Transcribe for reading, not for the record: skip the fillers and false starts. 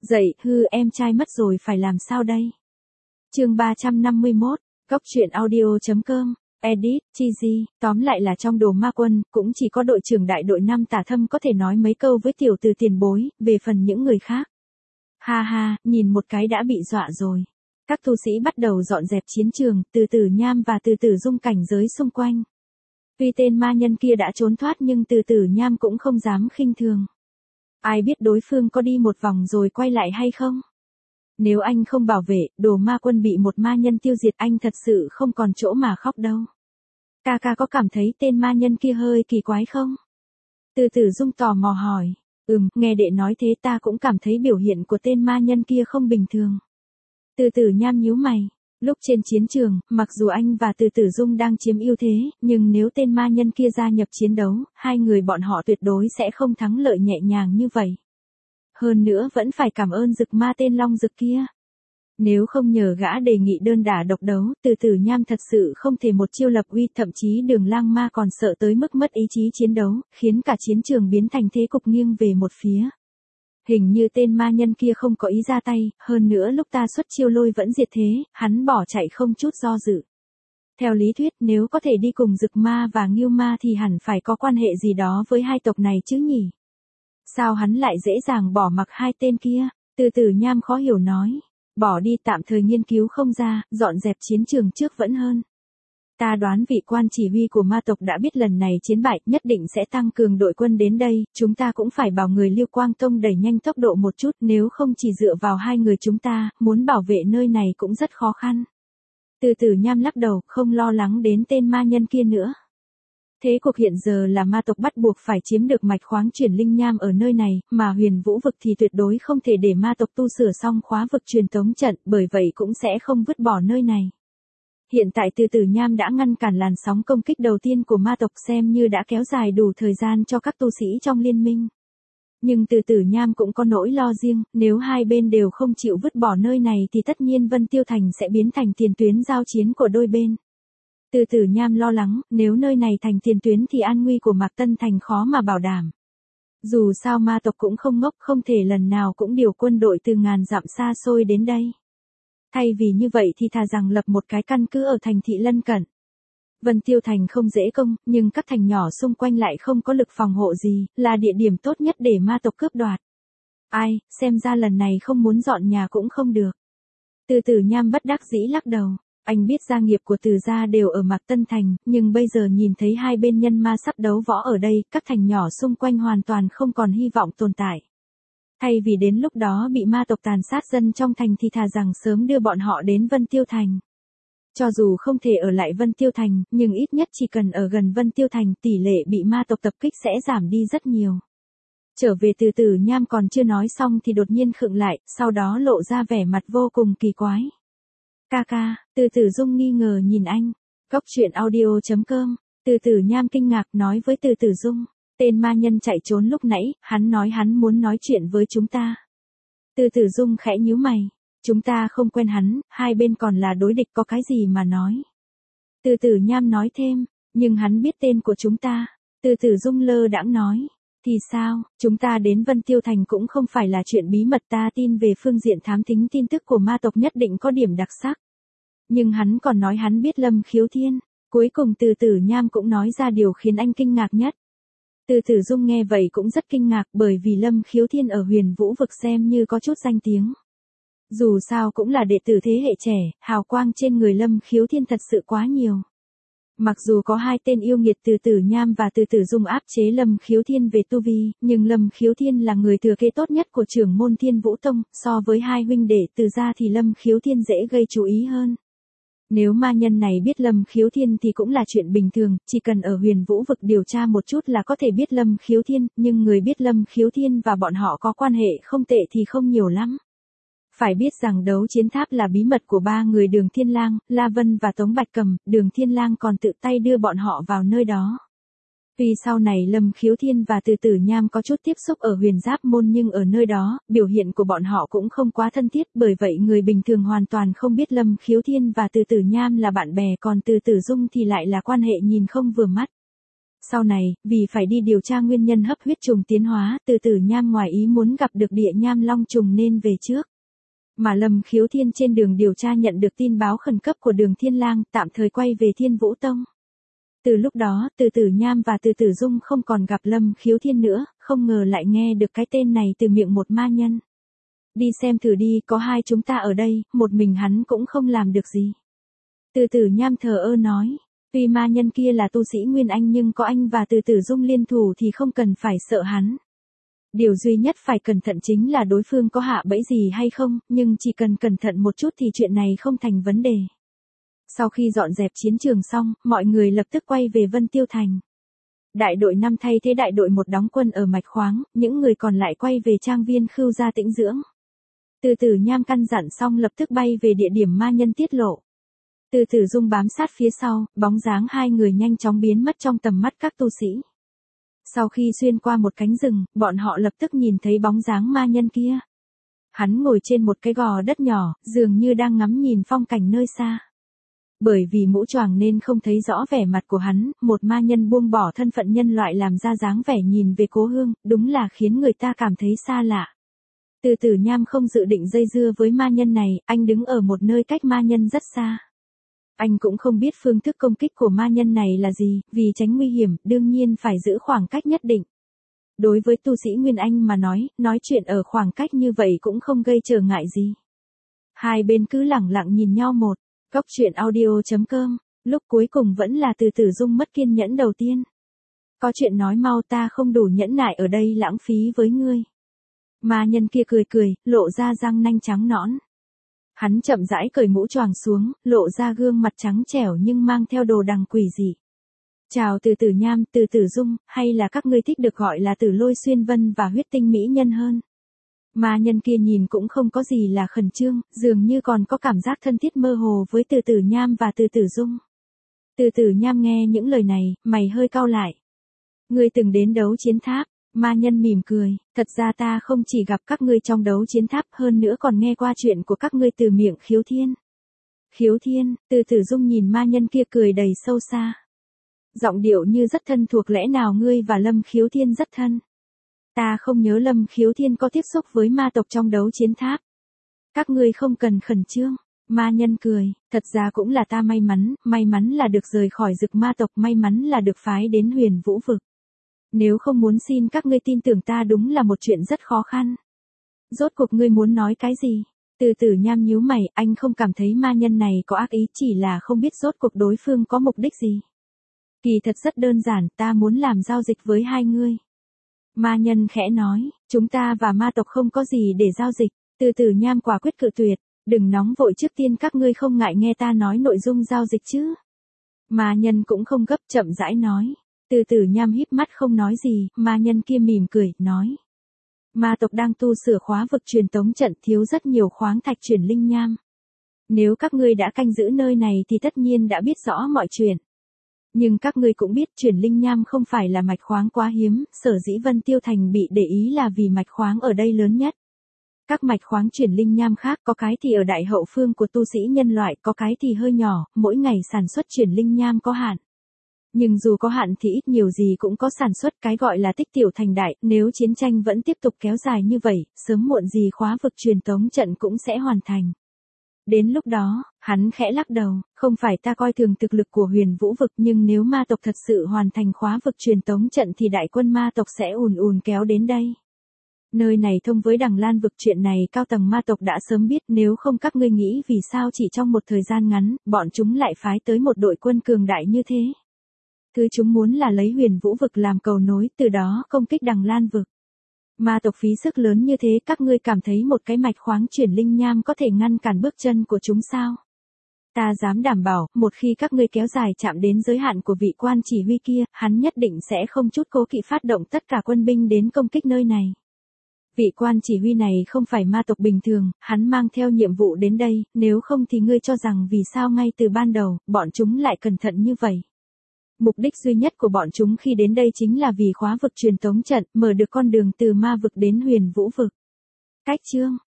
Dậy, em trai mất rồi phải làm sao đây? Chương 351, Góc truyện audio.com, edit, Chizy, tóm lại là trong Đồ Ma Quân, cũng chỉ có đội trưởng đại đội 5 Tả Thâm có thể nói mấy câu với tiểu từ tiền bối, về phần những người khác. Ha ha, nhìn một cái đã bị dọa rồi. Các tu sĩ bắt đầu dọn dẹp chiến trường, từ từ nham và từ từ dung cảnh giới xung quanh. Tuy tên ma nhân kia đã trốn thoát nhưng từ từ nham cũng không dám khinh thường. Ai biết đối phương có đi một vòng rồi quay lại hay không? Nếu anh không bảo vệ, Đồ Ma Quân bị một ma nhân tiêu diệt anh thật sự không còn chỗ mà khóc đâu. Ca có cảm thấy tên ma nhân kia hơi kỳ quái không? Từ từ dung tò mò hỏi. Nghe đệ nói thế ta cũng cảm thấy biểu hiện của tên ma nhân kia không bình thường. Từ từ nham nhíu mày. Lúc trên chiến trường, mặc dù anh và từ từ dung đang chiếm ưu thế, nhưng nếu tên ma nhân kia gia nhập chiến đấu, hai người bọn họ tuyệt đối sẽ không thắng lợi nhẹ nhàng như vậy. Hơn nữa vẫn phải cảm ơn dực ma tên Long Dực kia. Nếu không nhờ gã đề nghị đơn đả độc đấu, từ từ nham thật sự không thể một chiêu lập uy, thậm chí Đường Lang Ma còn sợ tới mức mất ý chí chiến đấu, khiến cả chiến trường biến thành thế cục nghiêng về một phía. Hình như tên ma nhân kia không có ý ra tay, hơn nữa lúc ta xuất chiêu lôi vẫn diệt thế, hắn bỏ chạy không chút do dự. Theo lý thuyết nếu có thể đi cùng dực ma và ngưu ma thì hẳn phải có quan hệ gì đó với hai tộc này chứ nhỉ? Sao hắn lại dễ dàng bỏ mặc hai tên kia? Từ từ nham khó hiểu nói. Bỏ đi tạm thời nghiên cứu không ra, dọn dẹp chiến trường trước vẫn hơn. Ta đoán vị quan chỉ huy của ma tộc đã biết lần này chiến bại nhất định sẽ tăng cường đội quân đến đây, chúng ta cũng phải bảo người Lưu Quang Tông đẩy nhanh tốc độ một chút, nếu không chỉ dựa vào hai người chúng ta, muốn bảo vệ nơi này cũng rất khó khăn. Từ từ nham lắc đầu, không lo lắng đến tên ma nhân kia nữa. Thế cuộc hiện giờ là ma tộc bắt buộc phải chiếm được mạch khoáng chuyển linh nham ở nơi này, mà huyền vũ vực thì tuyệt đối không thể để ma tộc tu sửa xong khóa vực truyền tống trận, bởi vậy cũng sẽ không vứt bỏ nơi này. Hiện tại từ từ nham đã ngăn cản làn sóng công kích đầu tiên của ma tộc xem như đã kéo dài đủ thời gian cho các tu sĩ trong liên minh. Nhưng từ từ nham cũng có nỗi lo riêng, nếu hai bên đều không chịu vứt bỏ nơi này thì tất nhiên Vân Tiêu Thành sẽ biến thành tiền tuyến giao chiến của đôi bên. Từ từ nham lo lắng, nếu nơi này thành tiền tuyến thì an nguy của Mạc Tân Thành khó mà bảo đảm. Dù sao ma tộc cũng không ngốc, không thể lần nào cũng điều quân đội từ ngàn dặm xa xôi đến đây. Thay vì như vậy thì thà rằng lập một cái căn cứ ở thành thị lân cận. Vân Tiêu Thành không dễ công, nhưng các thành nhỏ xung quanh lại không có lực phòng hộ gì, là địa điểm tốt nhất để ma tộc cướp đoạt. Ai, xem ra lần này không muốn dọn nhà cũng không được. Từ từ nham bất đắc dĩ lắc đầu. Anh biết gia nghiệp của từ gia đều ở Mạc Tân Thành, nhưng bây giờ nhìn thấy hai bên nhân ma sắp đấu võ ở đây, các thành nhỏ xung quanh hoàn toàn không còn hy vọng tồn tại. Thay vì đến lúc đó bị ma tộc tàn sát dân trong thành thì thà rằng sớm đưa bọn họ đến Vân Tiêu Thành. Cho dù không thể ở lại Vân Tiêu Thành, nhưng ít nhất chỉ cần ở gần Vân Tiêu Thành tỷ lệ bị ma tộc tập kích sẽ giảm đi rất nhiều. Trở về từ từ nham còn chưa nói xong thì đột nhiên khựng lại, sau đó lộ ra vẻ mặt vô cùng kỳ quái. Ca, từ từ dung nghi ngờ nhìn anh. Góc truyện audio.com, từ từ nham kinh ngạc nói với từ từ dung. Tên ma nhân chạy trốn lúc nãy, hắn nói hắn muốn nói chuyện với chúng ta. Từ từ dung khẽ nhíu mày. Chúng ta không quen hắn, hai bên còn là đối địch có cái gì mà nói. Từ từ nham nói thêm, nhưng hắn biết tên của chúng ta. Từ từ dung lơ đãng nói. Thì sao, chúng ta đến Vân Tiêu Thành cũng không phải là chuyện bí mật, ta tin về phương diện thám thính tin tức của ma tộc nhất định có điểm đặc sắc. Nhưng hắn còn nói hắn biết Lâm Khiếu Thiên. Cuối cùng từ từ nham cũng nói ra điều khiến anh kinh ngạc nhất. Từ từ dung nghe vậy cũng rất kinh ngạc bởi vì Lâm Khiếu Thiên ở huyền vũ vực xem như có chút danh tiếng. Dù sao cũng là đệ tử thế hệ trẻ, hào quang trên người Lâm Khiếu Thiên thật sự quá nhiều. Mặc dù có hai tên yêu nghiệt từ từ nham và từ từ dung áp chế Lâm Khiếu Thiên về tu vi, nhưng Lâm Khiếu Thiên là người thừa kế tốt nhất của trưởng môn Thiên Vũ Tông, so với hai huynh đệ từ gia thì Lâm Khiếu Thiên dễ gây chú ý hơn. Nếu ma nhân này biết Lâm Khiếu Thiên thì cũng là chuyện bình thường, chỉ cần ở huyền vũ vực điều tra một chút là có thể biết Lâm Khiếu Thiên, nhưng người biết Lâm Khiếu Thiên và bọn họ có quan hệ không tệ thì không nhiều lắm. Phải biết rằng đấu chiến tháp là bí mật của ba người Đường Thiên Lang, La Vân và Tống Bạch Cầm, Đường Thiên Lang còn tự tay đưa bọn họ vào nơi đó. Tuy sau này Lâm Khiếu Thiên và từ từ nham có chút tiếp xúc ở huyền giáp môn nhưng ở nơi đó, biểu hiện của bọn họ cũng không quá thân thiết, bởi vậy người bình thường hoàn toàn không biết Lâm Khiếu Thiên và từ từ nham là bạn bè, còn từ từ dung thì lại là quan hệ nhìn không vừa mắt. Sau này, vì phải đi điều tra nguyên nhân hấp huyết trùng tiến hóa, Từ Tử Nham ngoài ý muốn gặp được địa nham long trùng nên về trước. Mà Lâm Khiếu Thiên trên đường điều tra nhận được tin báo khẩn cấp của Đường Thiên Lang, tạm thời quay về Thiên Vũ Tông. Từ lúc đó, Từ Tử Nham và Từ Tử Dung không còn gặp Lâm Khiếu Thiên nữa, không ngờ lại nghe được cái tên này từ miệng một ma nhân. Đi xem thử đi, có hai chúng ta ở đây, một mình hắn cũng không làm được gì. Từ Tử Nham thờ ơ nói, tuy ma nhân kia là tu sĩ Nguyên Anh nhưng có anh và Từ Tử Dung liên thủ thì không cần phải sợ hắn. Điều duy nhất phải cẩn thận chính là đối phương có hạ bẫy gì hay không, nhưng chỉ cần cẩn thận một chút thì chuyện này không thành vấn đề. Sau khi dọn dẹp chiến trường xong, mọi người lập tức quay về Vân Tiêu Thành. Đại đội 5 thay thế đại đội 1 đóng quân ở mạch khoáng, những người còn lại quay về trang viên Khưu gia tĩnh dưỡng. Từ Tử Nham căn dặn xong lập tức bay về địa điểm ma nhân tiết lộ. Từ Tử Dung bám sát phía sau, bóng dáng hai người nhanh chóng biến mất trong tầm mắt các tu sĩ. Sau khi xuyên qua một cánh rừng, bọn họ lập tức nhìn thấy bóng dáng ma nhân kia. Hắn ngồi trên một cái gò đất nhỏ, dường như đang ngắm nhìn phong cảnh nơi xa. Bởi vì mũ choàng nên không thấy rõ vẻ mặt của hắn, một ma nhân buông bỏ thân phận nhân loại làm ra dáng vẻ nhìn về cố hương, đúng là khiến người ta cảm thấy xa lạ. Từ Tử Nham không dự định dây dưa với ma nhân này, anh đứng ở một nơi cách ma nhân rất xa. Anh cũng không biết phương thức công kích của ma nhân này là gì, vì tránh nguy hiểm, đương nhiên phải giữ khoảng cách nhất định. Đối với tu sĩ Nguyên Anh mà nói chuyện ở khoảng cách như vậy cũng không gây trở ngại gì. Hai bên cứ lẳng lặng nhìn nhau một. Cốc truyện audio.com, lúc cuối cùng vẫn là Từ Tử Dung mất kiên nhẫn đầu tiên. Có chuyện nói mau, ta không đủ nhẫn nại ở đây lãng phí với ngươi. Ma nhân kia cười, lộ ra răng nanh trắng nõn. Hắn chậm rãi cởi mũ choàng xuống, lộ ra gương mặt trắng trẻo nhưng mang theo đồ đằng quỷ dị. Chào Từ Tử Nham, Từ Tử Dung, hay là các ngươi thích được gọi là Tử Lôi Xuyên Vân và Huyết Tinh Mỹ Nhân hơn. Ma nhân kia nhìn cũng không có gì là khẩn trương, dường như còn có cảm giác thân thiết mơ hồ với Từ Tử Nham và Từ Tử Dung. Từ Tử Nham nghe những lời này, mày hơi cau lại. Ngươi từng đến đấu chiến tháp, ma nhân mỉm cười, thật ra ta không chỉ gặp các ngươi trong đấu chiến tháp, hơn nữa còn nghe qua chuyện của các ngươi từ miệng Khiếu Thiên. Khiếu Thiên, Từ Tử Dung nhìn ma nhân kia cười đầy sâu xa. Giọng điệu như rất thân thuộc, lẽ nào ngươi và Lâm Khiếu Thiên rất thân? Ta không nhớ Lâm Khiếu Thiên có tiếp xúc với ma tộc trong đấu chiến tháp. Các ngươi không cần khẩn trương. Ma nhân cười, thật ra cũng là ta may mắn là được rời khỏi Dực ma tộc, may mắn là được phái đến Huyền Vũ vực. Nếu không muốn xin các ngươi tin tưởng ta đúng là một chuyện rất khó khăn. Rốt cuộc ngươi muốn nói cái gì? Từ Tử Nham nhíu mày, anh không cảm thấy ma nhân này có ác ý, chỉ là không biết rốt cuộc đối phương có mục đích gì. Kỳ thật rất đơn giản, ta muốn làm giao dịch với hai ngươi. Ma nhân khẽ nói, chúng ta và ma tộc không có gì để giao dịch. Từ Tử Nham quả quyết cự tuyệt, đừng nóng vội, trước tiên các ngươi không ngại nghe ta nói nội dung giao dịch chứ. Ma nhân cũng không gấp, chậm rãi nói. Từ Tử Nham híp mắt không nói gì, ma nhân kia mỉm cười, nói. Ma tộc đang tu sửa khóa vực truyền tống trận, thiếu rất nhiều khoáng thạch chuyển linh nham. Nếu các ngươi đã canh giữ nơi này thì tất nhiên đã biết rõ mọi chuyện. Nhưng các ngươi cũng biết chuyển linh nham không phải là mạch khoáng quá hiếm, sở dĩ Vân Tiêu Thành bị để ý là vì mạch khoáng ở đây lớn nhất. Các mạch khoáng chuyển linh nham khác có cái thì ở đại hậu phương của tu sĩ nhân loại, có cái thì hơi nhỏ, mỗi ngày sản xuất chuyển linh nham có hạn. Nhưng dù có hạn thì ít nhiều gì cũng có sản xuất, cái gọi là tích tiểu thành đại, nếu chiến tranh vẫn tiếp tục kéo dài như vậy, sớm muộn gì khóa vực truyền tống trận cũng sẽ hoàn thành. Đến lúc đó, hắn khẽ lắc đầu, không phải ta coi thường thực lực của Huyền Vũ vực, nhưng nếu ma tộc thật sự hoàn thành khóa vực truyền tống trận thì đại quân ma tộc sẽ ùn ùn kéo đến đây. Nơi này thông với Đằng Lan vực, chuyện này cao tầng ma tộc đã sớm biết, nếu không các ngươi nghĩ vì sao chỉ trong một thời gian ngắn, bọn chúng lại phái tới một đội quân cường đại như thế. Thứ chúng muốn là lấy Huyền Vũ vực làm cầu nối, từ đó công kích Đằng Lan vực. Ma tộc phí sức lớn như thế, các ngươi cảm thấy một cái mạch khoáng chuyển linh nham có thể ngăn cản bước chân của chúng sao? Ta dám đảm bảo, một khi các ngươi kéo dài chạm đến giới hạn của vị quan chỉ huy kia, hắn nhất định sẽ không chút cố kỵ phát động tất cả quân binh đến công kích nơi này. Vị quan chỉ huy này không phải ma tộc bình thường, hắn mang theo nhiệm vụ đến đây, nếu không thì ngươi cho rằng vì sao ngay từ ban đầu, bọn chúng lại cẩn thận như vậy. Mục đích duy nhất của bọn chúng khi đến đây chính là vì khóa vực truyền tống trận, mở được con đường từ ma vực đến Huyền Vũ vực. Cách chương